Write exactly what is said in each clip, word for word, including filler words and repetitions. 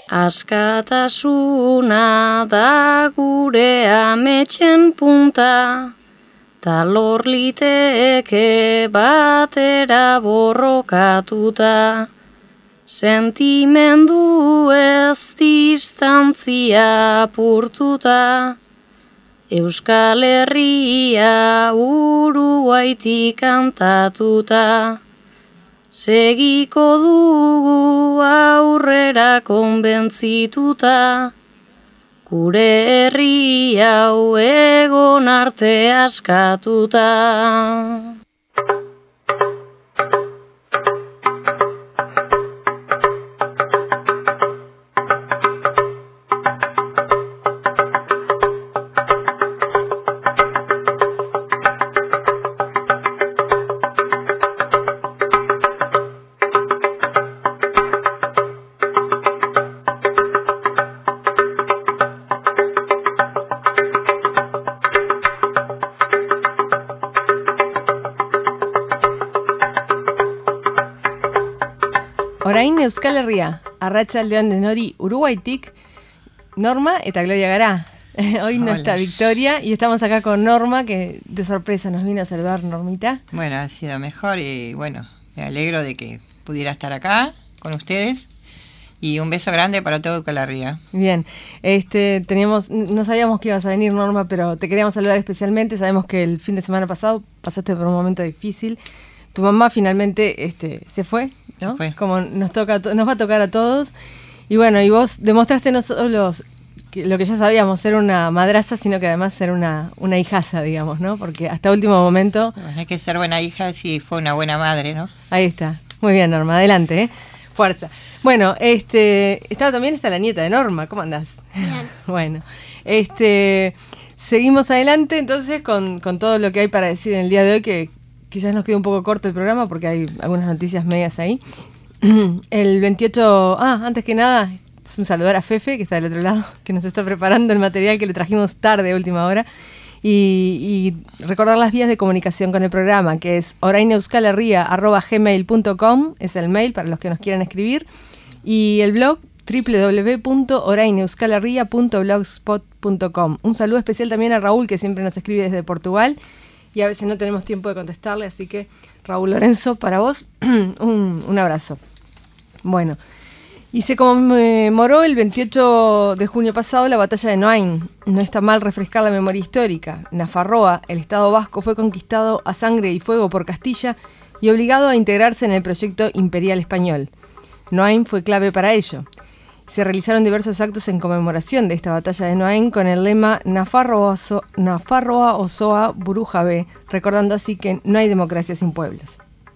Askatasuna da gure ametxen punta, ta lor liteke batera borrokatuta. Sentimendu ez distantzia apurtuta, Euskal Herria Uruguaitik kantatuta. Segiko dugu aurrera konbentzituta, gure herri hau egon arte askatuta. Orain Euskal Herria, arratsaldeon denori Uruguaitik, Norma eta Gloria gara. Hoy no está Victoria y estamos acá con Norma, que de sorpresa nos vino a saludar, Normita. Bueno, ha sido mejor y bueno, me alegro de que pudiera estar acá con ustedes. Y un beso grande para todo Euskal Herria. Bien, este, teníamos, no sabíamos que ibas a venir, Norma, pero te queríamos saludar especialmente. Sabemos que el fin de semana pasado pasaste por un momento difícil. Tu mamá finalmente este, se fue, ¿no? Se fue. Como nos toca, nos va a tocar a todos. Y bueno, y vos demostraste no solo que lo que ya sabíamos, ser una madraza, sino que además ser una, una hijaza, digamos, ¿no? Porque hasta último momento... Bueno, hay que ser buena hija si fue una buena madre, ¿no? Ahí está. Muy bien, Norma, adelante, ¿eh? Fuerza. Bueno, este, está, también está la nieta de Norma. ¿Cómo andás? Bien. Bueno, este, seguimos adelante entonces con, con todo lo que hay para decir en el día de hoy, que quizás nos quede un poco corto el programa porque hay algunas noticias medias ahí. El veintiocho... Ah, antes que nada, es un saludar a Fefe, que está del otro lado, que nos está preparando el material que le trajimos tarde, a última hora. Y, y recordar las vías de comunicación con el programa, que es oraineuskalherria arroba gmail punto com, es el mail para los que nos quieran escribir, y el blog doble u doble u doble u punto oraineuskalherria punto blogspot punto com. Un saludo especial también a Raúl, que siempre nos escribe desde Portugal, y a veces no tenemos tiempo de contestarle, así que Raúl Lorenzo, para vos, un, un abrazo. Bueno, y se conmemoró el veintiocho de junio pasado la batalla de Noain. No está mal refrescar la memoria histórica. Nafarroa, el estado vasco, fue conquistado a sangre y fuego por Castilla y obligado a integrarse en el proyecto imperial español. Noain fue clave para ello. Se realizaron diversos actos en conmemoración de esta batalla de Noain con el lema Nafarroa, so, Nafarroa Osoa Burujabe, recordando así que no hay democracia sin pueblos.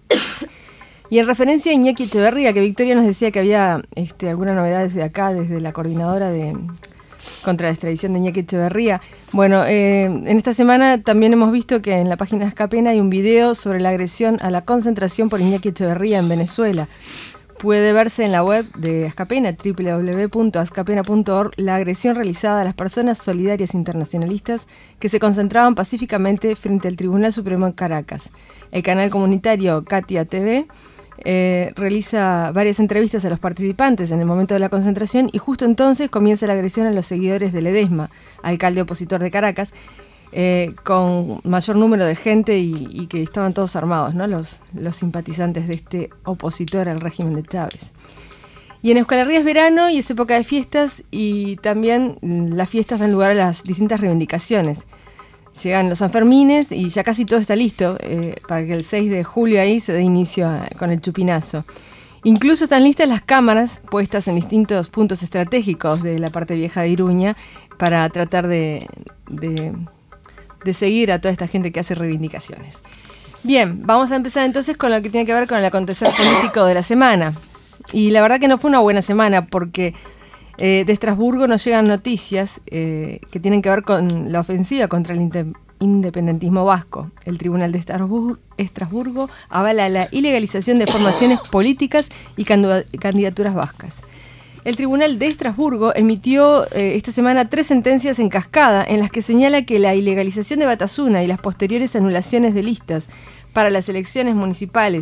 Y en referencia a Iñaki Echeverría, que Victoria nos decía que había este, alguna novedad desde acá, desde la coordinadora de contra la extradición de Iñaki Echeverría. Bueno, eh, en esta semana también hemos visto que en la página de Azcapena hay un video sobre la agresión a la concentración por Iñaki Echeverría en Venezuela. Puede verse en la web de Azcapena, doble u doble u doble u punto azcapena punto org, la agresión realizada a las personas solidarias internacionalistas que se concentraban pacíficamente frente al Tribunal Supremo en Caracas. El canal comunitario Katia T V eh, realiza varias entrevistas a los participantes en el momento de la concentración y justo entonces comienza la agresión a los seguidores de Ledesma, alcalde opositor de Caracas, Eh, con mayor número de gente y, y que estaban todos armados, ¿no? Los, los simpatizantes de este opositor al régimen de Chávez. Y en Euskal Herria es verano y es época de fiestas, y también las fiestas dan lugar a las distintas reivindicaciones. Llegan los Sanfermines y ya casi todo está listo eh, para que el seis de julio ahí se dé inicio a, con el chupinazo. Incluso están listas las cámaras puestas en distintos puntos estratégicos de la parte vieja de Iruña para tratar de... de de seguir a toda esta gente que hace reivindicaciones. Bien, vamos a empezar entonces con lo que tiene que ver con el acontecer político de la semana. Y la verdad que no fue una buena semana porque eh, de Estrasburgo nos llegan noticias eh, que tienen que ver con la ofensiva contra el independentismo vasco. El Tribunal de Estrasburgo, Estrasburgo avala la ilegalización de formaciones políticas y candidaturas vascas. El Tribunal de Estrasburgo emitió eh, esta semana tres sentencias en cascada en las que señala que la ilegalización de Batasuna y las posteriores anulaciones de listas para las elecciones municipales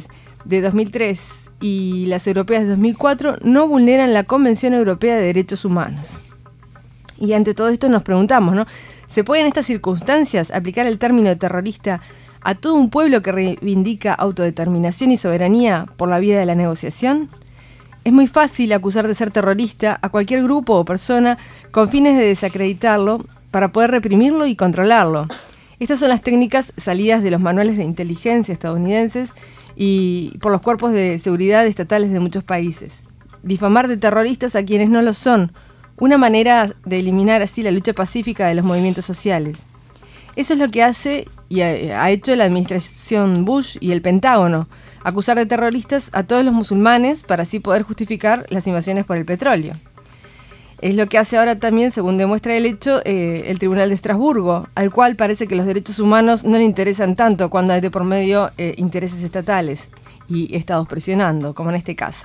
de dos mil tres y las europeas de dos mil cuatro no vulneran la Convención Europea de Derechos Humanos. Y ante todo esto nos preguntamos, ¿no? ¿Se puede en estas circunstancias aplicar el término terrorista a todo un pueblo que reivindica autodeterminación y soberanía por la vía de la negociación? Es muy fácil acusar de ser terrorista a cualquier grupo o persona con fines de desacreditarlo para poder reprimirlo y controlarlo. Estas son las técnicas salidas de los manuales de inteligencia estadounidenses y por los cuerpos de seguridad estatales de muchos países. Difamar de terroristas a quienes no lo son, una manera de eliminar así la lucha pacífica de los movimientos sociales. Eso es lo que hace y ha hecho la administración Bush y el Pentágono, acusar de terroristas a todos los musulmanes para así poder justificar las invasiones por el petróleo. Es lo que hace ahora también, según demuestra el hecho, eh, el Tribunal de Estrasburgo, al cual parece que los derechos humanos no le interesan tanto cuando hay de por medio eh, intereses estatales y estados presionando, como en este caso.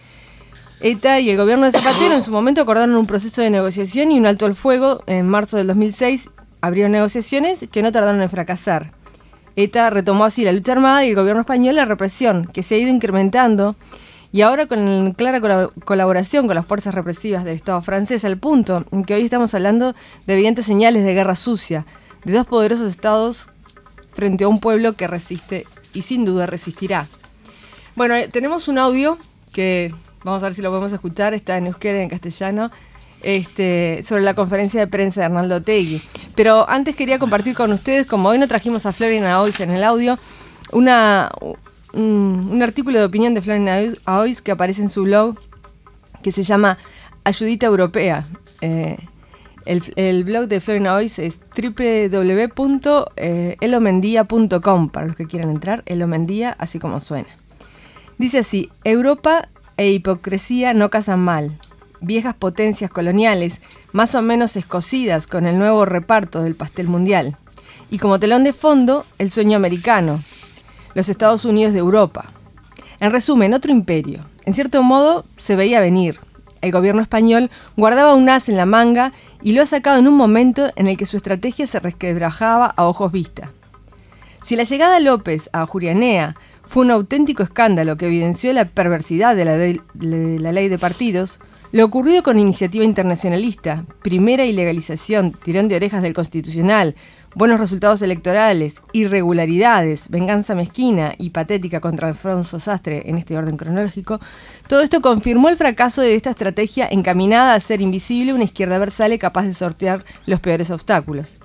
ETA y el gobierno de Zapatero en su momento acordaron un proceso de negociación y un alto al fuego. En marzo del dos mil seis abrieron negociaciones que no tardaron en fracasar. ETA retomó así la lucha armada y el gobierno español la represión, que se ha ido incrementando. Y ahora con clara col- colaboración con las fuerzas represivas del Estado francés, al punto en que hoy estamos hablando de evidentes señales de guerra sucia, de dos poderosos estados frente a un pueblo que resiste y sin duda resistirá. Bueno, eh, tenemos un audio que vamos a ver si lo podemos escuchar, está en euskera y en castellano, este, sobre la conferencia de prensa de Arnaldo Otegi. Pero antes quería compartir con ustedes, como hoy no trajimos a Florian Aoiz en el audio, una... Un, un artículo de opinión de Florian Aoiz que aparece en su blog que se llama Ayudita Europea. Eh, el, el blog de Florian Aoiz es doble u doble u doble u punto elomendía punto com para los que quieran entrar, Elomendía, así como suena. Dice así: Europa e hipocresía no casan mal. Viejas potencias coloniales, más o menos escocidas con el nuevo reparto del pastel mundial. Y como telón de fondo, el sueño americano. Los Estados Unidos de Europa. En resumen, otro imperio. En cierto modo, se veía venir. El gobierno español guardaba un as en la manga y lo ha sacado en un momento en el que su estrategia se resquebrajaba a ojos vista. Si la llegada de López a Ajurianea fue un auténtico escándalo que evidenció la perversidad de la, de, de la ley de partidos, lo ocurrido con Iniciativa Internacionalista, primera ilegalización, tirón de orejas del Constitucional, buenos resultados electorales, irregularidades, venganza mezquina y patética contra Alfonso Sastre en este orden cronológico, todo esto confirmó el fracaso de esta estrategia encaminada a hacer invisible una izquierda versale capaz de sortear los peores obstáculos.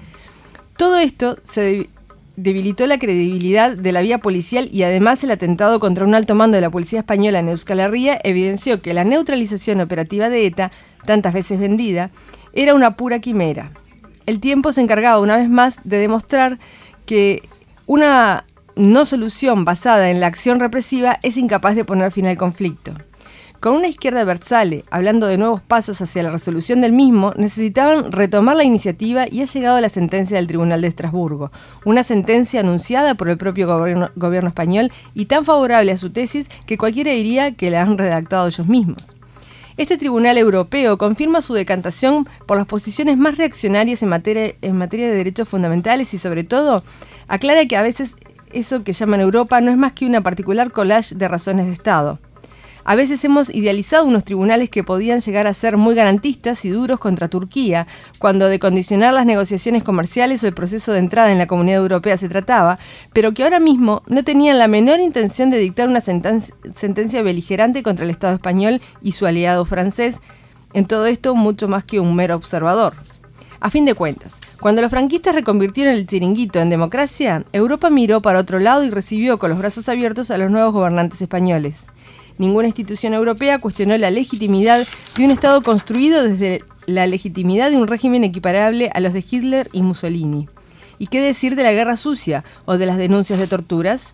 Todo esto se debilitó la credibilidad de la vía policial y además el atentado contra un alto mando de la policía española en Euskal Herria evidenció que la neutralización operativa de ETA, tantas veces vendida, era una pura quimera. El tiempo se encargaba una vez más de demostrar que una no solución basada en la acción represiva es incapaz de poner fin al conflicto. Con una izquierda versale, hablando de nuevos pasos hacia la resolución del mismo, necesitaban retomar la iniciativa y ha llegado la sentencia del Tribunal de Estrasburgo, una sentencia anunciada por el propio gobierno, gobierno español y tan favorable a su tesis que cualquiera diría que la han redactado ellos mismos. Este tribunal europeo confirma su decantación por las posiciones más reaccionarias en materia, en materia de derechos fundamentales y, sobre todo, aclara que a veces eso que llaman Europa no es más que una particular collage de razones de Estado. A veces hemos idealizado unos tribunales que podían llegar a ser muy garantistas y duros contra Turquía, cuando de condicionar las negociaciones comerciales o el proceso de entrada en la Comunidad Europea se trataba, pero que ahora mismo no tenían la menor intención de dictar una sentencia, sentencia beligerante contra el Estado español y su aliado francés, en todo esto mucho más que un mero observador. A fin de cuentas, cuando los franquistas reconvirtieron el chiringuito en democracia, Europa miró para otro lado y recibió con los brazos abiertos a los nuevos gobernantes españoles. Ninguna institución europea cuestionó la legitimidad de un Estado construido desde la legitimidad de un régimen equiparable a los de Hitler y Mussolini. ¿Y qué decir de la guerra sucia o de las denuncias de torturas?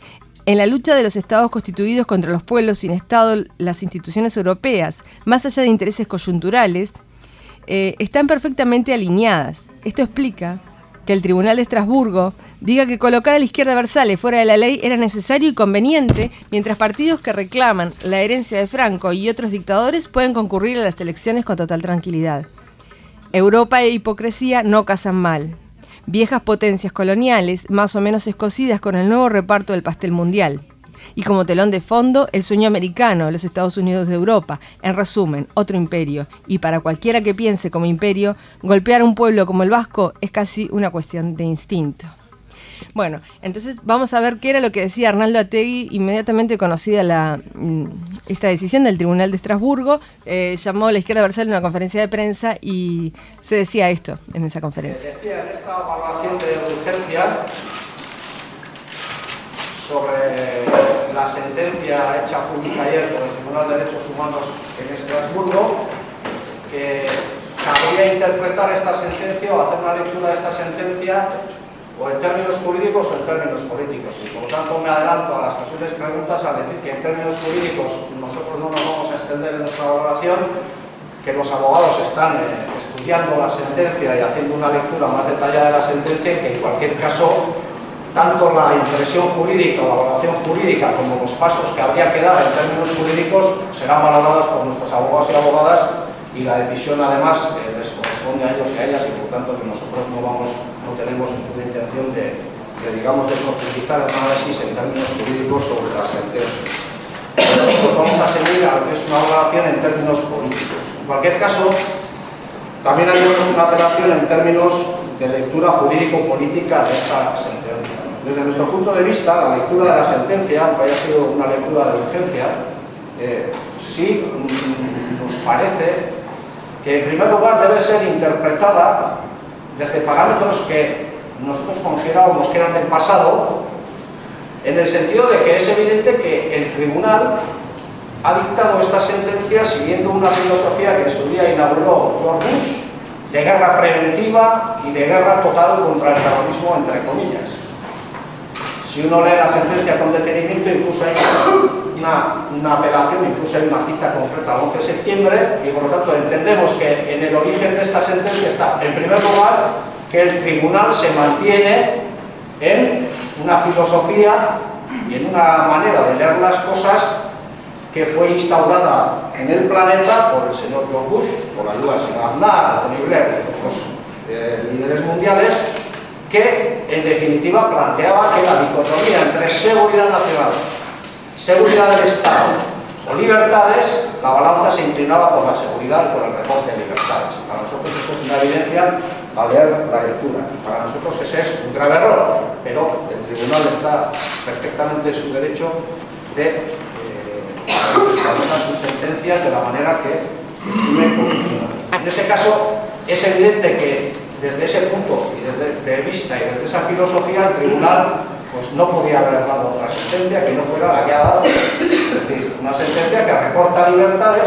En la lucha de los Estados constituidos contra los pueblos sin Estado, las instituciones europeas, más allá de intereses coyunturales, eh, están perfectamente alineadas. Esto explica que el Tribunal de Estrasburgo diga que colocar a la izquierda versale fuera de la ley era necesario y conveniente, mientras partidos que reclaman la herencia de Franco y otros dictadores pueden concurrir a las elecciones con total tranquilidad. Europa e hipocresía no casan mal. Viejas potencias coloniales, más o menos escocidas con el nuevo reparto del pastel mundial. y como telón de fondo el sueño americano, los Estados Unidos de Europa. En resumen, otro imperio. Y para cualquiera que piense como imperio, golpear a un pueblo como el vasco es casi una cuestión de instinto. Bueno, entonces vamos a ver qué era lo que decía Arnaldo Otegi, inmediatamente conocida la, esta decisión del Tribunal de Estrasburgo. Eh, llamó a la izquierda universal una conferencia de prensa y se decía esto en esa conferencia. Se decía en esta evaluación de urgencia sobre la sentencia hecha pública ayer por el Tribunal de Derechos Humanos en Estrasburgo que cabría interpretar esta sentencia o hacer una lectura de esta sentencia o en términos jurídicos o en términos políticos. Y por lo tanto me adelanto a las posibles preguntas al decir que en términos jurídicos nosotros no nos vamos a extender en nuestra valoración, que los abogados están eh, estudiando la sentencia y haciendo una lectura más detallada de la sentencia y que en cualquier caso tanto la impresión jurídica o la valoración jurídica como los pasos que habría que dar en términos jurídicos serán valorados por nuestros abogados y abogadas y la decisión además eh, les corresponde a ellos y a ellas y por tanto que nosotros no vamos no tenemos ninguna intención de, de digamos de profundizar el análisis en términos jurídicos sobre la sentencia. Nosotros vamos a seguir a lo que es una valoración en términos políticos. En cualquier caso, también haremos una apelación en términos de lectura jurídico-política de esta sentencia. Desde nuestro punto de vista, la lectura de la sentencia, aunque haya sido una lectura de urgencia, eh, sí nos parece que en primer lugar debe ser interpretada desde parámetros que nosotros considerábamos que eran del pasado, en el sentido de que es evidente que el tribunal ha dictado esta sentencia siguiendo una filosofía que en su día inauguró George Bush, de guerra preventiva y de guerra total contra el terrorismo, entre comillas. Si uno lee la sentencia con detenimiento, incluso hay una, una apelación, incluso hay una cita concreta al once de septiembre, y por lo tanto entendemos que en el origen de esta sentencia está, en primer lugar, que el tribunal se mantiene en una filosofía y en una manera de leer las cosas que fue instaurada en el planeta por el señor George Bush, por la ayuda del señor Aznar, Tony Blair y otros eh, líderes mundiales, que en definitiva planteaba que la dicotomía entre seguridad nacional, seguridad del Estado o libertades, la balanza se inclinaba por la seguridad y por el recorte de libertades. Para nosotros eso es una evidencia al leer la lectura. Para nosotros ese es un grave error, pero el tribunal está perfectamente en su derecho de establecer sus sentencias de la manera que estime conveniente. En ese caso, es evidente que desde ese punto y desde de vista y desde esa filosofía, el tribunal pues, no podía haber dado otra sentencia que no fuera la que ha dado. Es decir, una sentencia que recorta libertades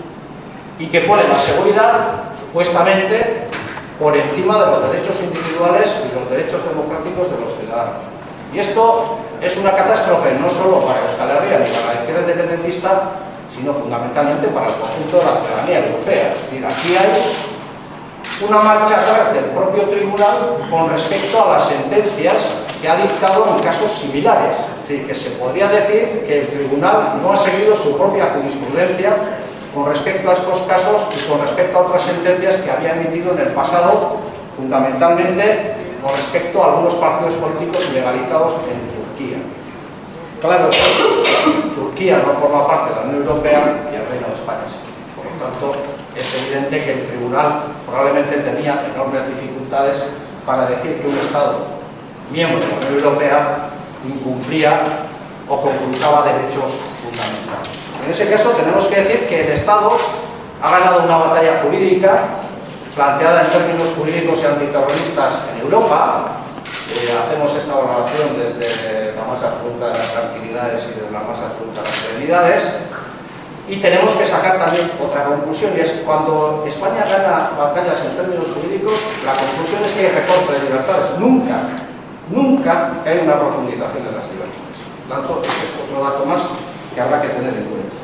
y que pone la seguridad, supuestamente, por encima de los derechos individuales y los derechos democráticos de los ciudadanos. Y esto es una catástrofe no solo para Euskal Herria ni para la izquierda independentista, sino fundamentalmente para el conjunto de la ciudadanía europea. Es decir, aquí hay una marcha atrás del propio tribunal con respecto a las sentencias que ha dictado en casos similares. Es decir, que se podría decir que el tribunal no ha seguido su propia jurisprudencia con respecto a estos casos y con respecto a otras sentencias que había emitido en el pasado, fundamentalmente con respecto a algunos partidos políticos legalizados en Turquía. Claro, Turquía no forma parte de la Unión Europea y el Reino de España sí. Por lo tanto, es evidente que el tribunal probablemente tenía enormes dificultades para decir que un Estado miembro de la Unión Europea incumplía o conculcaba derechos fundamentales. En ese caso tenemos que decir que el Estado ha ganado una batalla jurídica planteada en términos jurídicos y antiterroristas en Europa. Eh, hacemos esta valoración desde la más absoluta de las tranquilidades y desde la más absoluta de las serenidades. Y tenemos que sacar también otra conclusión, y es que cuando España gana batallas en términos jurídicos, la conclusión es que hay recorte de libertades. Nunca, nunca hay una profundización de las libertades. Por tanto, este es otro dato más que habrá que tener en cuenta.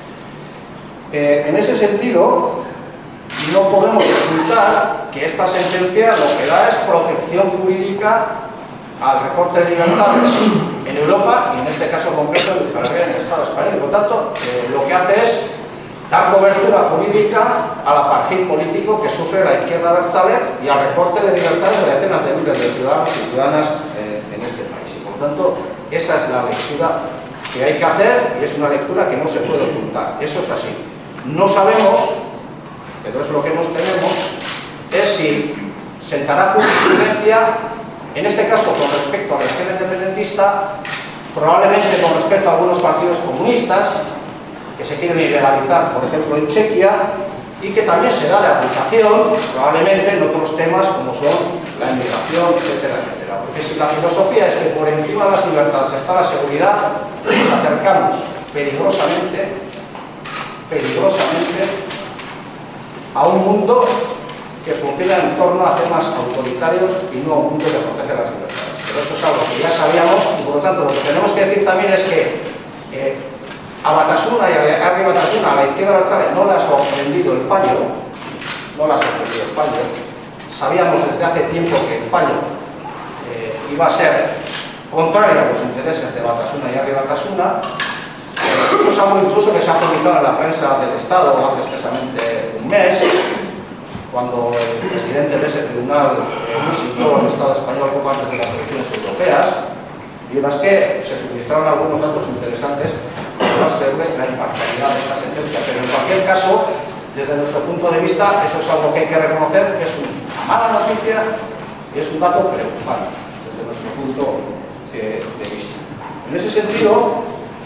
Eh, en ese sentido, no podemos ocultar que esta sentencia lo que da es protección jurídica al recorte de libertades en Europa y en este caso concreto en el Estado español. Por tanto, eh, lo que hace es dar cobertura jurídica al apartheid político que sufre la izquierda abertzale y al recorte de libertades de decenas de miles de ciudadanos y ciudadanas eh, en este país. Y por tanto, esa es la lectura que hay que hacer y es una lectura que no se puede ocultar. Eso es así. No sabemos, pero es lo que nos tememos, es si sentará jurisprudencia, en este caso con respecto a la izquierda independentista, probablemente con respecto a algunos partidos comunistas que se quieren ilegalizar, por ejemplo en Chequia, y que también será de aplicación probablemente en otros temas como son la inmigración, etcétera, etcétera. Porque si la filosofía es que por encima de las libertades está la seguridad, nos acercamos peligrosamente, peligrosamente a un mundo que funciona en torno a temas autoritarios y no a un mundo que protege las libertades. Pero eso es algo que ya sabíamos y por lo tanto lo que tenemos que decir también es que eh, a Batasuna y a Arri Batasuna, a la izquierda abertzale, no le ha sorprendido el fallo, no le ha sorprendido el fallo. Sabíamos desde hace tiempo que el fallo eh, iba a ser contrario a los intereses de Batasuna y Arri Batasuna. Eh, eso es algo incluso que se ha publicado en la prensa del Estado hace escasamente un mes, cuando el presidente de ese tribunal eh, visitó el Estado español poco antes de las elecciones europeas, y en las que se suministraron algunos datos interesantes para ver la imparcialidad de esta sentencia. Pero en cualquier caso, desde nuestro punto de vista, eso es algo que hay que reconocer, que es una mala noticia y es un dato preocupante desde nuestro punto de, de vista. En ese sentido,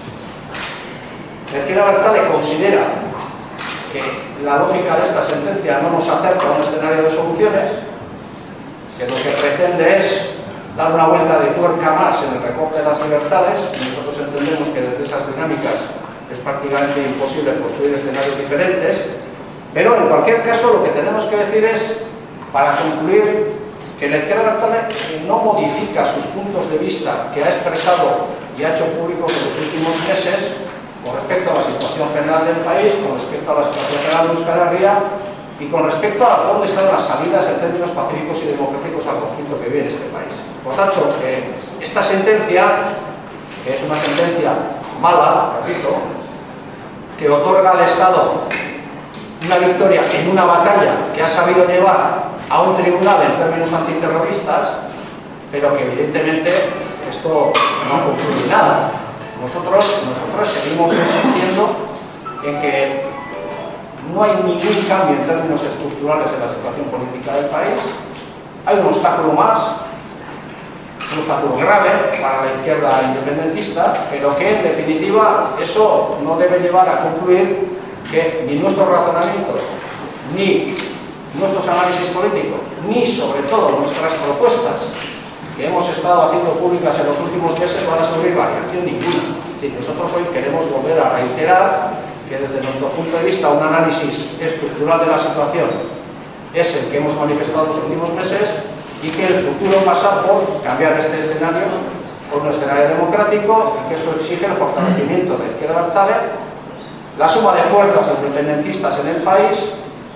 el izquierda abertzale considera que la lógica de esta sentencia no nos acerca a un escenario de soluciones, que lo que pretende es dar una vuelta de tuerca más en el recorte de las libertades, y nosotros entendemos que desde esas dinámicas es prácticamente imposible construir escenarios diferentes, pero en cualquier caso lo que tenemos que decir es, para concluir, que la izquierda abertzale no modifica sus puntos de vista que ha expresado y ha hecho públicos en los últimos meses con respecto a la situación general del país, con respecto a la situación general de Euskal Herria y con respecto a dónde están las salidas en términos pacíficos y democráticos al conflicto que vive este país. Por tanto, eh, esta sentencia, que es una sentencia mala, repito, que otorga al Estado una victoria en una batalla que ha sabido llevar a un tribunal en términos antiterroristas, pero que evidentemente esto no ha concluido nada. Nosotros, nosotros seguimos insistiendo en que no hay ningún cambio en términos estructurales en la situación política del país. Hay un obstáculo más, un obstáculo grave para la izquierda independentista, pero que en definitiva eso no debe llevar a concluir que ni nuestros razonamientos, ni nuestros análisis políticos, ni sobre todo nuestras propuestas que hemos estado haciendo públicas en los últimos meses van a sufrir variación ninguna. Y nosotros hoy queremos volver a reiterar que desde nuestro punto de vista un análisis estructural de la situación es el que hemos manifestado en los últimos meses y que el futuro pasa por cambiar este escenario por un escenario democrático y que eso exige el fortalecimiento de la izquierda abertzale, la suma de fuerzas independentistas en el país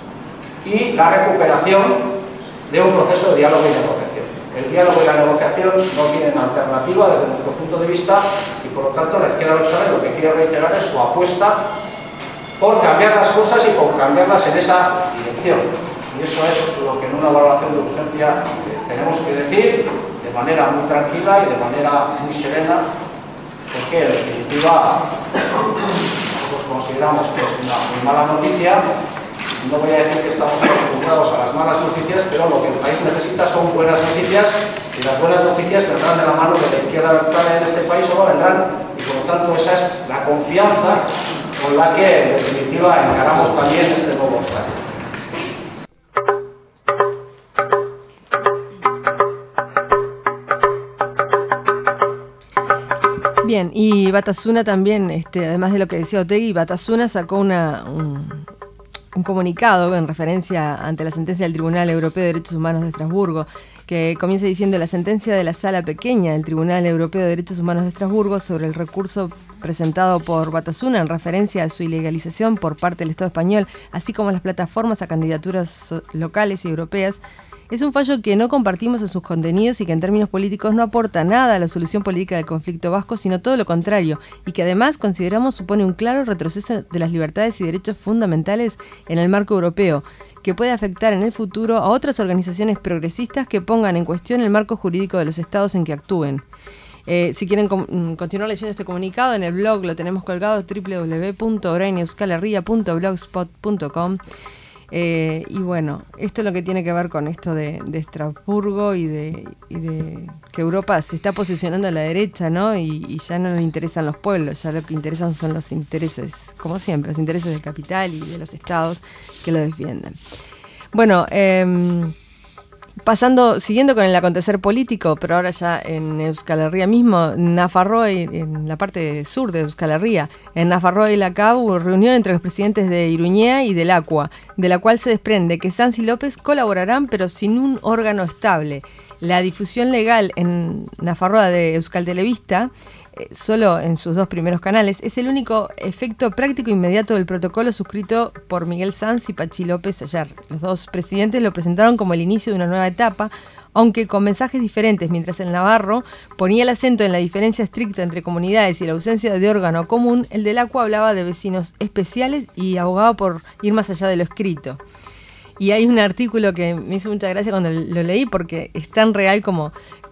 y la recuperación de un proceso de diálogo y negociación. El diálogo y la negociación no tienen alternativa desde nuestro punto de vista y por lo tanto la izquierda abertzale lo que quiere reiterar es su apuesta por cambiar las cosas y por cambiarlas en esa dirección. Y eso es lo que en una valoración de urgencia tenemos que decir de manera muy tranquila y de manera muy serena, porque en definitiva nosotros consideramos que es una muy mala noticia. No voy a decir que estamos acostumbrados a las malas noticias, pero lo que el país necesita son buenas noticias y las buenas noticias vendrán de la mano de la izquierda abertzale en este país o no vendrán, y por lo tanto esa es la confianza con la que en definitiva encaramos también este nuevo obstáculo. Bien, y Batasuna también, este, además de lo que decía Otegi, Batasuna sacó una, un, un comunicado en referencia ante la sentencia del Tribunal Europeo de Derechos Humanos de Estrasburgo, que comienza diciendo: la sentencia de la Sala Pequeña del Tribunal Europeo de Derechos Humanos de Estrasburgo sobre el recurso presentado por Batasuna en referencia a su ilegalización por parte del Estado español, así como las plataformas a candidaturas locales y europeas, es un fallo que no compartimos en sus contenidos y que en términos políticos no aporta nada a la solución política del conflicto vasco, sino todo lo contrario, y que además consideramos supone un claro retroceso de las libertades y derechos fundamentales en el marco europeo, que puede afectar en el futuro a otras organizaciones progresistas que pongan en cuestión el marco jurídico de los estados en que actúen. Eh, si quieren com- continuar leyendo este comunicado, en el blog lo tenemos colgado, doble u doble u doble u punto orain euskal herria punto blogspot punto com. Eh, y bueno, esto es lo que tiene que ver con esto de, de Estrasburgo y de, y de que Europa se está posicionando a la derecha, ¿no? Y, y ya no le interesan los pueblos, ya lo que interesan son los intereses, como siempre, los intereses del capital y de los estados que lo defienden. Bueno, eh, pasando, siguiendo con el acontecer político, pero ahora ya en Euskal Herria mismo, Nafarroa, en la parte sur de Euskal Herria, en Nafarroa y Lacab hubo reunión entre los presidentes de Iruñea y del Aqua, de la cual se desprende que Sanz y López colaborarán pero sin un órgano estable. La difusión legal en Nafarroa de Euskal Telebista, eh, solo en sus dos primeros canales, es el único efecto práctico inmediato del protocolo suscrito por Miguel Sanz y Patxi López ayer. Los dos presidentes lo presentaron como el inicio de una nueva etapa, aunque con mensajes diferentes, mientras el navarro ponía el acento en la diferencia estricta entre comunidades y la ausencia de órgano común, el del Aqua hablaba de vecinos especiales y abogaba por ir más allá de lo escrito. Y hay un artículo que me hizo mucha gracia cuando lo leí porque es tan real como,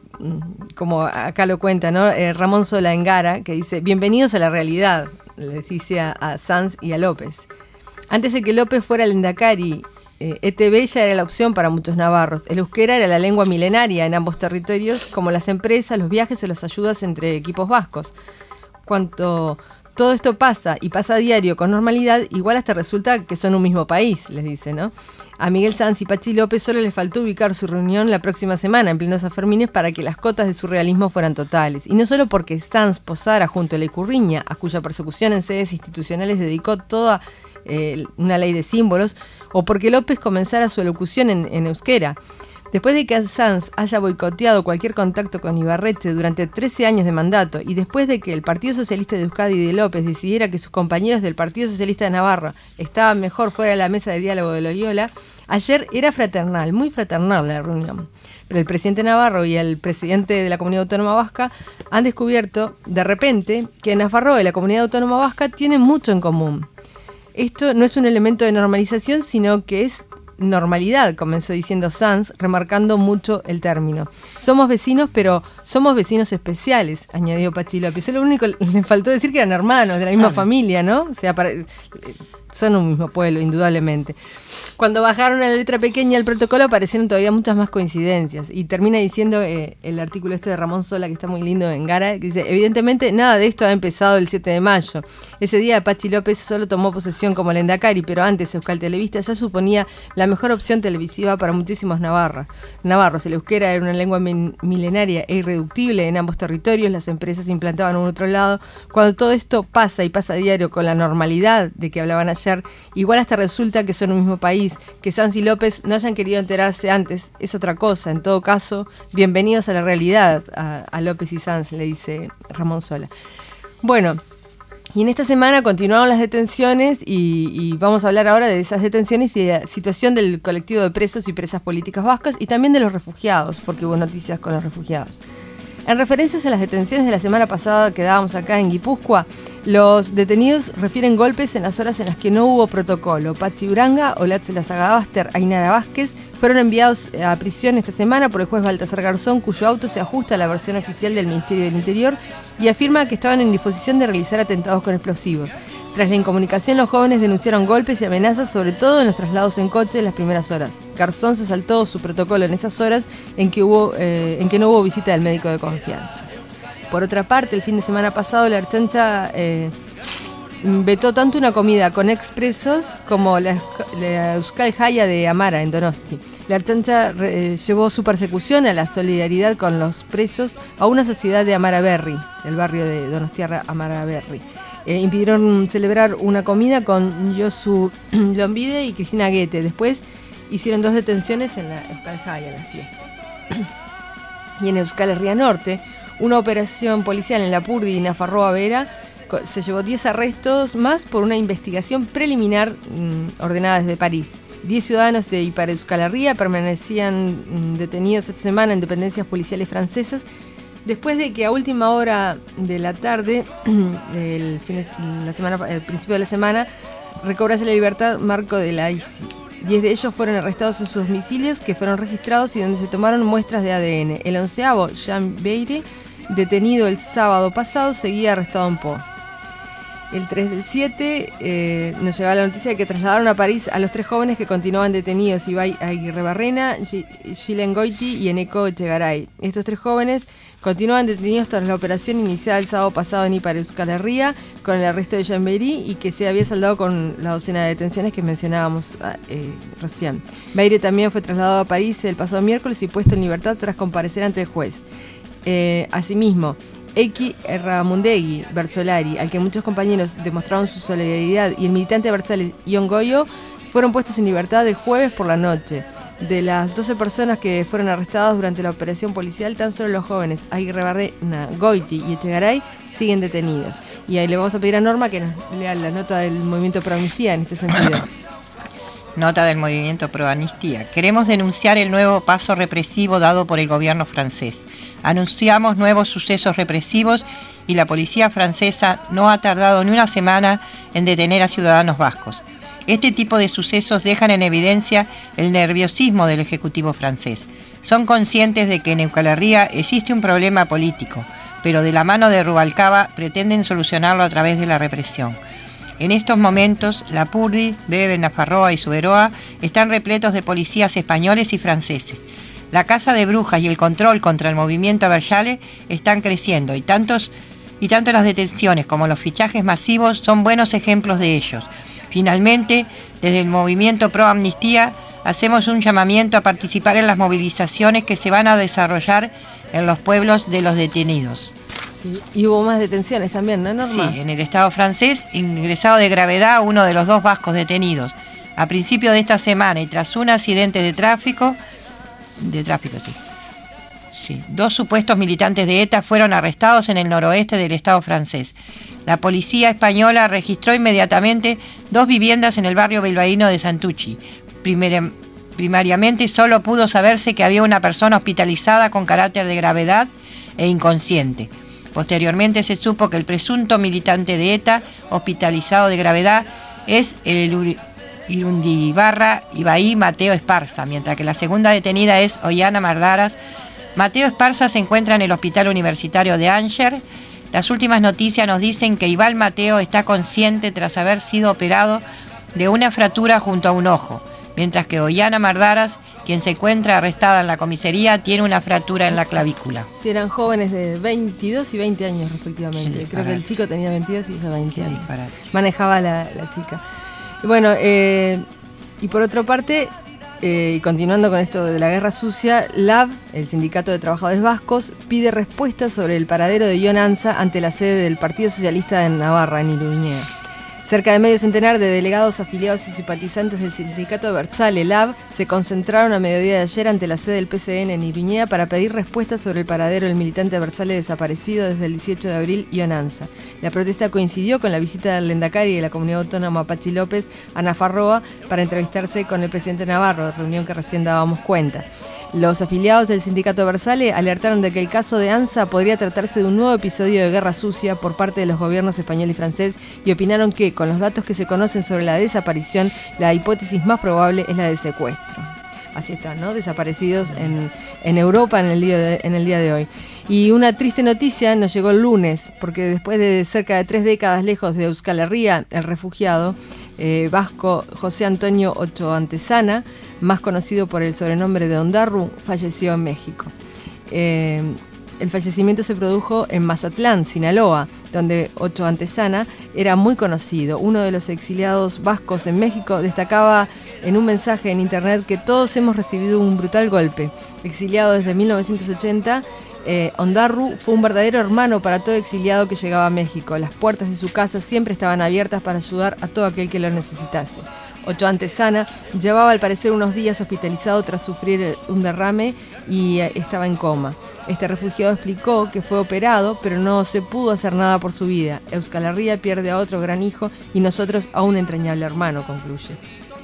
como acá lo cuenta, ¿no? Eh, Ramón Sola en Gara, que dice: bienvenidos a la realidad, le dice a, a Sanz y a López. Antes de que López fuera el Endacari, eh, E T V ya era la opción para muchos navarros. El euskera era la lengua milenaria en ambos territorios, como las empresas, los viajes o las ayudas entre equipos vascos. Cuanto todo esto pasa y pasa a diario con normalidad, igual hasta resulta que son un mismo país, les dice, ¿no? A Miguel Sanz y Patxi López solo les faltó ubicar su reunión la próxima semana en plenos Sanfermines para que las cotas de surrealismo fueran totales. Y no solo porque Sanz posara junto a Lecurriña, a cuya persecución en sedes institucionales dedicó toda eh, una ley de símbolos, o porque López comenzara su elocución en, en euskera. Después de que Sanz haya boicoteado cualquier contacto con Ibarretxe durante trece años de mandato y después de que el Partido Socialista de Euskadi de López decidiera que sus compañeros del Partido Socialista de Navarra estaban mejor fuera de la mesa de diálogo de Loyola, ayer era fraternal, muy fraternal la reunión. Pero el presidente Navarro y el presidente de la Comunidad Autónoma Vasca han descubierto, de repente, que Nafarroa y la Comunidad Autónoma Vasca tienen mucho en común. Esto no es un elemento de normalización, sino que es normalidad, comenzó diciendo Sanz, remarcando mucho el término. Somos vecinos, pero somos vecinos especiales, añadió Patxi López. Lo único le faltó decir que eran hermanos, de la misma ah. familia, ¿no? O sea, para, son un mismo pueblo, indudablemente. Cuando bajaron a la letra pequeña el protocolo aparecieron todavía muchas más coincidencias. Y termina diciendo eh, el artículo este de Ramón Sola, que está muy lindo en Gara, que dice: evidentemente nada de esto ha empezado el siete de mayo. Ese día Patxi López solo tomó posesión como Lehendakari, pero antes Euskal Telebista ya suponía la mejor opción televisiva para muchísimos navarras. navarros. El euskera era una lengua min- milenaria e irreductible en ambos territorios, las empresas se implantaban en otro lado. Cuando todo esto pasa y pasa a diario con la normalidad de que hablaban ayer, igual hasta resulta que son un mismo país. Que Sanz y López no hayan querido enterarse antes es otra cosa. En todo caso, bienvenidos a la realidad a, a López y Sanz, le dice Ramón Sola. Bueno, y en esta semana continuaron las detenciones y, y vamos a hablar ahora de esas detenciones y de la situación del colectivo de presos y presas políticas vascas y también de los refugiados, porque hubo noticias con los refugiados. En referencias a las detenciones de la semana pasada que dábamos acá en Guipúzcoa, los detenidos refieren golpes en las horas en las que no hubo protocolo. Patxi Uranga, Olatze Sagadabaster, Ainara Vázquez fueron enviados a prisión esta semana por el juez Baltasar Garzón, cuyo auto se ajusta a la versión oficial del Ministerio del Interior y afirma que estaban en disposición de realizar atentados con explosivos. Tras la incomunicación, los jóvenes denunciaron golpes y amenazas, sobre todo en los traslados en coche en las primeras horas. Garzón se saltó su protocolo en esas horas en que, hubo, eh, en que no hubo visita del médico de confianza. Por otra parte, el fin de semana pasado, la Ertzaintza eh, vetó tanto una comida con expresos como la, la Euskal Jaya de Amara, en Donosti. La Ertzaintza eh, llevó su persecución a la solidaridad con los presos a una sociedad de Amara Berri, el barrio de Donostiarra Amara Berri. Eh, impidieron celebrar una comida con Josu Lombide y Cristina Guete. Después hicieron dos detenciones en la Euskal Jaya, en la fiesta. Y en Euskal Herria Norte, una operación policial en Lapurdi y Nafarroa Vera se llevó diez arrestos más por una investigación preliminar mmm, ordenada desde París. diez ciudadanos de Ipar Euskal Herria permanecían mmm, detenidos esta semana en dependencias policiales francesas después de que a última hora de la tarde, el, fin de, la semana, el principio de la semana, recobrase la libertad Marco de la I C I. Diez de ellos fueron arrestados en sus domicilios, que fueron registrados y donde se tomaron muestras de A D N. El onceavo, Jean Beire, detenido el sábado pasado, seguía arrestado en Po. El tres del siete eh, nos llegaba la noticia de que trasladaron a París a los tres jóvenes que continuaban detenidos: Ibai Aguirrebarrena, Gilen Goiti y Eneco Echegaray. Estos tres jóvenes continúan detenidos tras la operación iniciada el sábado pasado en Ipar Euskal Herria con el arresto de Jean Beirí y que se había saldado con la docena de detenciones que mencionábamos eh, recién. Beire también fue trasladado a París el pasado miércoles y puesto en libertad tras comparecer ante el juez. Eh, asimismo, Eki Erramundegui Bersolari, al que muchos compañeros demostraron su solidaridad, y el militante Bersales Ion Goyo fueron puestos en libertad el jueves por la noche. De las doce personas que fueron arrestadas durante la operación policial, tan solo los jóvenes Aguirrebarrena, Goiti y Echegaray siguen detenidos. Y ahí le vamos a pedir a Norma que nos lea la nota del Movimiento Pro Amnistía en este sentido. Nota del Movimiento Pro Amnistía. Queremos denunciar el nuevo paso represivo dado por el gobierno francés. Anunciamos nuevos sucesos represivos y la policía francesa no ha tardado ni una semana en detener a ciudadanos vascos. Este tipo de sucesos dejan en evidencia el nerviosismo del Ejecutivo francés. Son conscientes de que en Euskal Herria existe un problema político, pero de la mano de Rubalcaba pretenden solucionarlo a través de la represión. En estos momentos, la Purdi, Bebe, Nafarroa y Zuberoa están repletos de policías españoles y franceses. La caza de brujas y el control contra el movimiento Abertzale están creciendo y, tantos, y tanto las detenciones como los fichajes masivos son buenos ejemplos de ellos. Finalmente, desde el Movimiento Pro Amnistía hacemos un llamamiento a participar en las movilizaciones que se van a desarrollar en los pueblos de los detenidos. Sí, y hubo más detenciones también, ¿no, Norma? Sí, en el Estado francés, ingresado de gravedad uno de los dos vascos detenidos. A principios de esta semana y tras un accidente de tráfico, de tráfico, sí. Sí, dos supuestos militantes de ETA fueron arrestados en el noroeste del Estado francés. La policía española registró inmediatamente dos viviendas en el barrio bilbaíno de Santucci. Primera, primariamente solo pudo saberse que había una persona hospitalizada con carácter de gravedad e inconsciente. Posteriormente se supo que el presunto militante de ETA hospitalizado de gravedad es el Irundibarra Ibai Mateo Esparza, mientras que la segunda detenida es Ollana Mardaras. Mateo Esparza se encuentra en el Hospital Universitario de Ánger. Las últimas noticias nos dicen que Ibal Mateo está consciente tras haber sido operado de una fractura junto a un ojo, mientras que Ollana Mardaras, quien se encuentra arrestada en la comisaría, tiene una fractura en la clavícula. Sí, eran jóvenes de veintidós y veinte años respectivamente. Creo que el chico tenía veintidós y ella veinte años. Disparate. Manejaba la, la chica. Y bueno, eh, y por otra parte, eh, y continuando con esto de la guerra sucia, L A B, el Sindicato de Trabajadores Vascos, pide respuestas sobre el paradero de Ion Ansa ante la sede del Partido Socialista de Navarra, en Iruña. Cerca de medio centenar de delegados, afiliados y simpatizantes del sindicato Abertzale, L A B, se concentraron a mediodía de ayer ante la sede del P C N en Iruña para pedir respuestas sobre el paradero del militante Abertzale desaparecido desde el dieciocho de abril, Ion Ansa. La protesta coincidió con la visita del Lehendakari de la comunidad autónoma Patxi López a Nafarroa para entrevistarse con el presidente Navarro, reunión que recién dábamos cuenta. Los afiliados del sindicato Abertzale alertaron de que el caso de Ansa podría tratarse de un nuevo episodio de guerra sucia por parte de los gobiernos español y francés y opinaron que, con los datos que se conocen sobre la desaparición, la hipótesis más probable es la de secuestro. Así están, ¿no? Desaparecidos en, en Europa en el, día de, en el día de hoy. Y una triste noticia nos llegó el lunes, porque después de cerca de tres décadas lejos de Euskal Herria, el refugiado eh, vasco José Antonio Ocho Antezana, más conocido por el sobrenombre de Ondarru, falleció en México. Eh, el fallecimiento se produjo en Mazatlán, Sinaloa, donde Ocho Antezana era muy conocido. Uno de los exiliados vascos en México destacaba en un mensaje en internet que todos hemos recibido un brutal golpe. Exiliado desde mil novecientos ochenta, eh, Ondarru fue un verdadero hermano para todo exiliado que llegaba a México. Las puertas de su casa siempre estaban abiertas para ayudar a todo aquel que lo necesitase. Ocho Antezana llevaba al parecer unos días hospitalizado tras sufrir un derrame y estaba en coma. Este refugiado explicó que fue operado, pero no se pudo hacer nada por su vida. Euskal Herria pierde a otro gran hijo y nosotros a un entrañable hermano, concluye.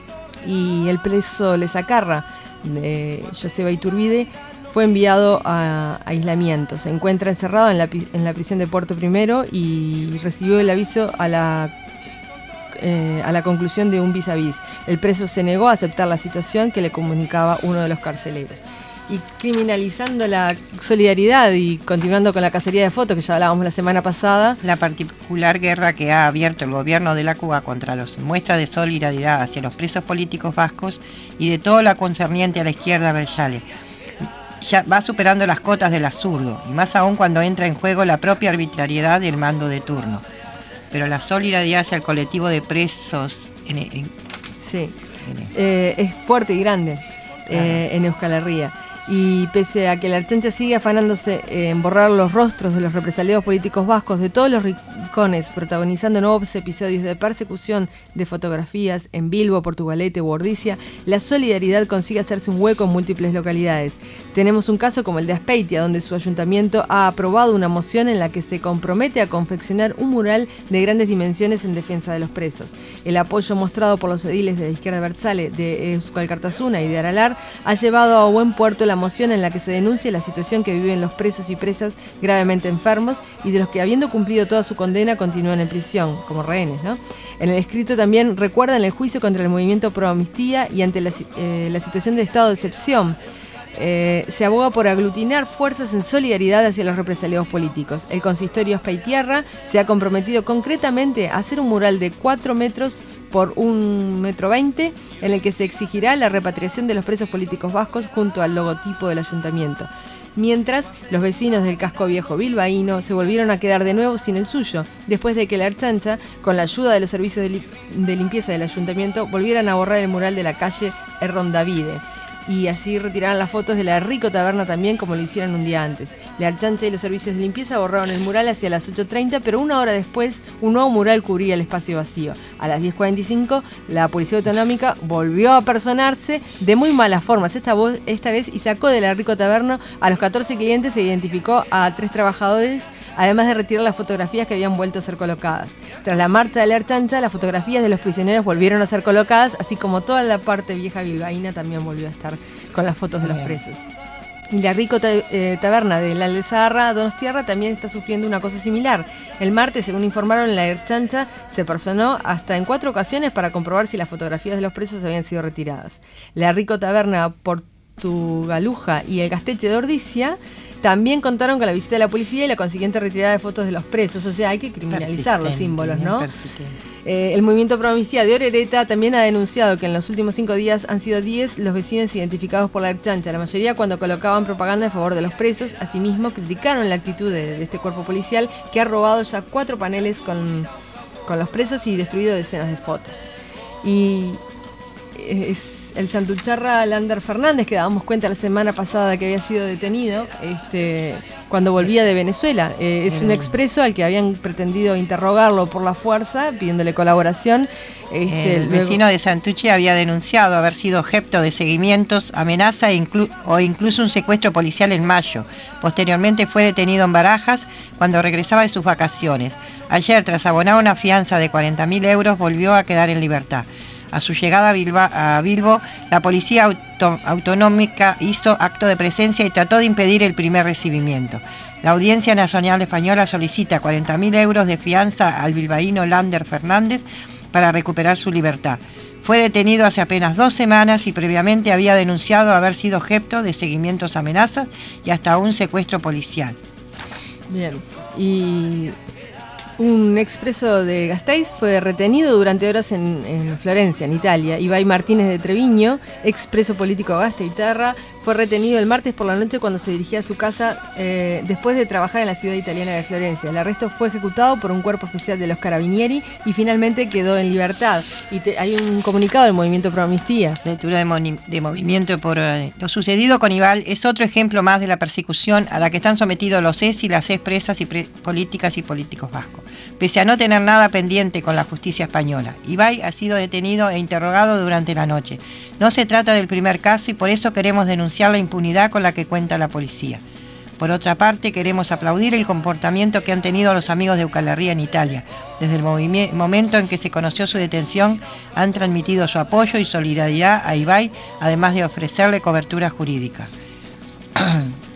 Y el preso Lezacarra, de Joseba Iturbide, fue enviado a aislamiento. Se encuentra encerrado en la, en la prisión de Puerto Primero y recibió el aviso a la Eh, a la conclusión de un vis a vis. El preso se negó a aceptar la situación que le comunicaba uno de los carceleros. y criminalizando la solidaridad y continuando con la cacería de fotos que ya hablábamos la semana pasada. La particular guerra que ha abierto el gobierno de la Cuba contra los muestras de solidaridad hacia los presos políticos vascos y de todo lo concerniente a la izquierda abertzale ya va superando las cotas del absurdo, y más aún cuando entra en juego la propia arbitrariedad del mando de turno. Pero la solidaridad hacia el colectivo de presos en, en, sí. en, eh, es fuerte y grande. Eh, en Euskal Herria. Y pese a que la Ertzaintza sigue afanándose en borrar los rostros de los represaliados políticos vascos de todos los rincones, protagonizando nuevos episodios de persecución de fotografías en Bilbo, Portugalete u Ordizia, la solidaridad consigue hacerse un hueco en múltiples localidades. Tenemos un caso como el de Azpeitia, donde su ayuntamiento ha aprobado una moción en la que se compromete a confeccionar un mural de grandes dimensiones en defensa de los presos. El apoyo mostrado por los ediles de la izquierda abertzale de Euskal Kartasuna y de Aralar ha llevado a buen puerto la moción en la que se denuncia la situación que viven los presos y presas gravemente enfermos y de los que, habiendo cumplido toda su condena, continúan en prisión, como rehenes, ¿no? En el escrito también recuerdan el juicio contra el movimiento pro amnistía y ante la, eh, la situación de estado de excepción. Eh, se aboga por aglutinar fuerzas en solidaridad hacia los represaliados políticos. El consistorio azpeitiarra se ha comprometido concretamente a hacer un mural de cuatro metros por un metro veinte, en el que se exigirá la repatriación de los presos políticos vascos junto al logotipo del ayuntamiento. Mientras, los vecinos del casco viejo bilbaíno se volvieron a quedar de nuevo sin el suyo, después de que la Ertzaintza, con la ayuda de los servicios de, li de limpieza del ayuntamiento, volvieran a borrar el mural de la calle Errondavide. Y así retiraron las fotos de la Rico Taberna también, como lo hicieron un día antes. La Ertzaintza y los servicios de limpieza borraron el mural hacia las ocho treinta, pero una hora después un nuevo mural cubría el espacio vacío. A las diez cuarenta y cinco la Policía Autonómica volvió a personarse de muy malas formas, esta, esta vez, y sacó de la Rico Taberna a los catorce clientes e identificó a tres trabajadores, además de retirar las fotografías que habían vuelto a ser colocadas. Tras la marcha de la Ertzaintza, las fotografías de los prisioneros volvieron a ser colocadas, así como toda la parte vieja bilbaína también volvió a estar con las fotos de los presos. Y la Rico eh, Taberna de la Aldezaharra Donostiarra también está sufriendo una cosa similar. El martes, según informaron, la Ertzaintza se personó hasta en cuatro ocasiones para comprobar si las fotografías de los presos habían sido retiradas. La Rico Taberna Portugaluja y el Gasteche de Ordizia también contaron con la visita de la policía y la consiguiente retirada de fotos de los presos. O sea, hay que criminalizar los símbolos, ¿no? Eh, el movimiento pro amnistía de Orereta también ha denunciado que en los últimos cinco días han sido diez los vecinos identificados por la Ertzaintza, la mayoría cuando colocaban propaganda en favor de los presos. Asimismo, criticaron la actitud de, de este cuerpo policial, que ha robado ya cuatro paneles con, con los presos y destruido decenas de fotos. Y es el santucharra Lander Fernández, que dábamos cuenta la semana pasada que había sido detenido este, cuando volvía de Venezuela. Eh, es un expreso al que habían pretendido interrogarlo por la fuerza, pidiéndole colaboración. Este, el luego... vecino de Santucci había denunciado haber sido objeto de seguimientos, amenaza e inclu o incluso un secuestro policial en mayo. Posteriormente fue detenido en Barajas cuando regresaba de sus vacaciones. Ayer, tras abonar una fianza de cuarenta mil euros, volvió a quedar en libertad. A su llegada a, Bilba, a Bilbo, la Policía auto, Autonómica hizo acto de presencia y trató de impedir el primer recibimiento. La Audiencia Nacional Española solicita cuarenta mil euros de fianza al bilbaíno Lander Fernández para recuperar su libertad. Fue detenido hace apenas dos semanas y previamente había denunciado haber sido objeto de seguimientos, amenazas y hasta un secuestro policial. Bien, y... un expreso de Gasteiz fue retenido durante horas en, en Florencia, en Italia. Ibai Martínez de Treviño, expreso político gasteitarra, fue retenido el martes por la noche cuando se dirigía a su casa eh, después de trabajar en la ciudad italiana de Florencia. El arresto fue ejecutado por un cuerpo especial de los Carabinieri y finalmente quedó en libertad. Y te, hay un comunicado del Movimiento Pro Amnistía. Lectura de, de movimiento por eh, lo sucedido con Ibai es otro ejemplo más de la persecución a la que están sometidos los ex y las expresas y pre políticas y políticos vascos, pese a no tener nada pendiente con la justicia española. Ibai ha sido detenido e interrogado durante la noche. No se trata del primer caso y por eso queremos denunciar la impunidad con la que cuenta la policía. Por otra parte, queremos aplaudir el comportamiento que han tenido los amigos de Euskal Herria en Italia. Desde el momento en que se conoció su detención, han transmitido su apoyo y solidaridad a Ibai, además de ofrecerle cobertura jurídica.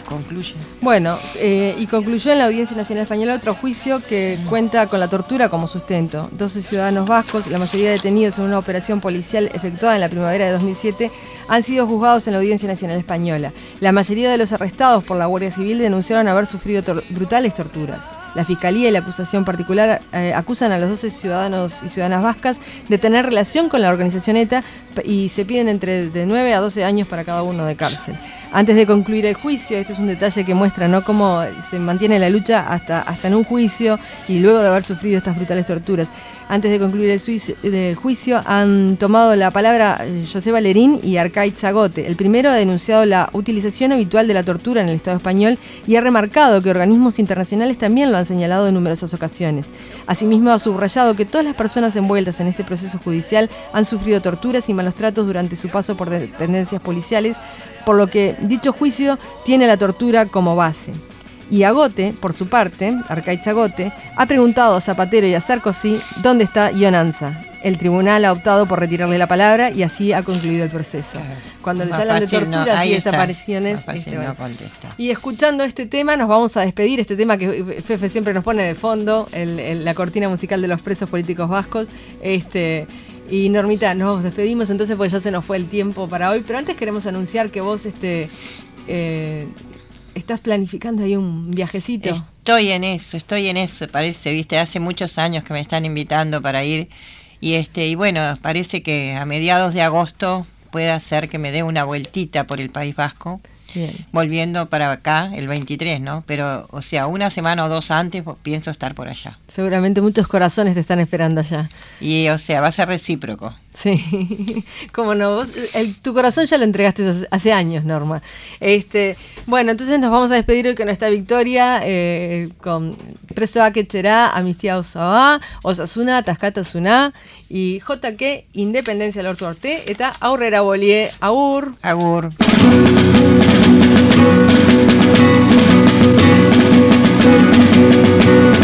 concluye. Bueno, eh, y concluyó en la Audiencia Nacional Española otro juicio que cuenta con la tortura como sustento. doce ciudadanos vascos, la mayoría detenidos en una operación policial efectuada en la primavera de dos mil siete, han sido juzgados en la Audiencia Nacional Española. La mayoría de los arrestados por la Guardia Civil denunciaron haber sufrido tor- brutales torturas. La Fiscalía y la acusación particular eh, acusan a los doce ciudadanos y ciudadanas vascas de tener relación con la organización ETA y se piden entre de nueve a doce años para cada uno de cárcel. Antes de concluir el juicio, este es un detalle que muestra, ¿no?, cómo se mantiene la lucha hasta, hasta en un juicio y luego de haber sufrido estas brutales torturas. Antes de concluir el, suicio, el juicio, han tomado la palabra José Valerín y Arcaiz Zagote. El primero ha denunciado la utilización habitual de la tortura en el Estado español y ha remarcado que organismos internacionales también lo han señalado en numerosas ocasiones. Asimismo, ha subrayado que todas las personas envueltas en este proceso judicial han sufrido torturas y malos tratos durante su paso por dependencias policiales, por lo que dicho juicio tiene la tortura como base. Y Agote, por su parte, Arcaiz Zagote, ha preguntado a Zapatero y a Sarkozy dónde está Ionanza. El tribunal ha optado por retirarle la palabra y así ha concluido el proceso. Claro. Cuando les hablan de torturas no, y desapariciones... Este, no bueno. contesta. Y escuchando este tema nos vamos a despedir, este tema que Fefe siempre nos pone de fondo, el, el, la cortina musical de los presos políticos vascos. Este... Y Normita, nos despedimos entonces porque ya se nos fue el tiempo para hoy, pero antes queremos anunciar que vos este, eh, estás planificando ahí un viajecito. Estoy en eso, estoy en eso, parece, viste, hace muchos años que me están invitando para ir y este y bueno, parece que a mediados de agosto pueda ser que me dé una vueltita por el País Vasco. Bien. Volviendo para acá el veintitrés, ¿no? Pero, o sea, una semana o dos antes pienso estar por allá. Seguramente muchos corazones te están esperando allá. Y, o sea, va a ser recíproco. Sí, cómo no, vos, el, tu corazón ya lo entregaste hace, hace años, Norma. Este, bueno, entonces nos vamos a despedir hoy con esta victoria, eh, con Preso Aketxera, Amnistía Osoa, Osasuna, Tascata Suná, y J K, Independencia Lortu Arte, eta aurrera bolie, agur. Agur. Thank you.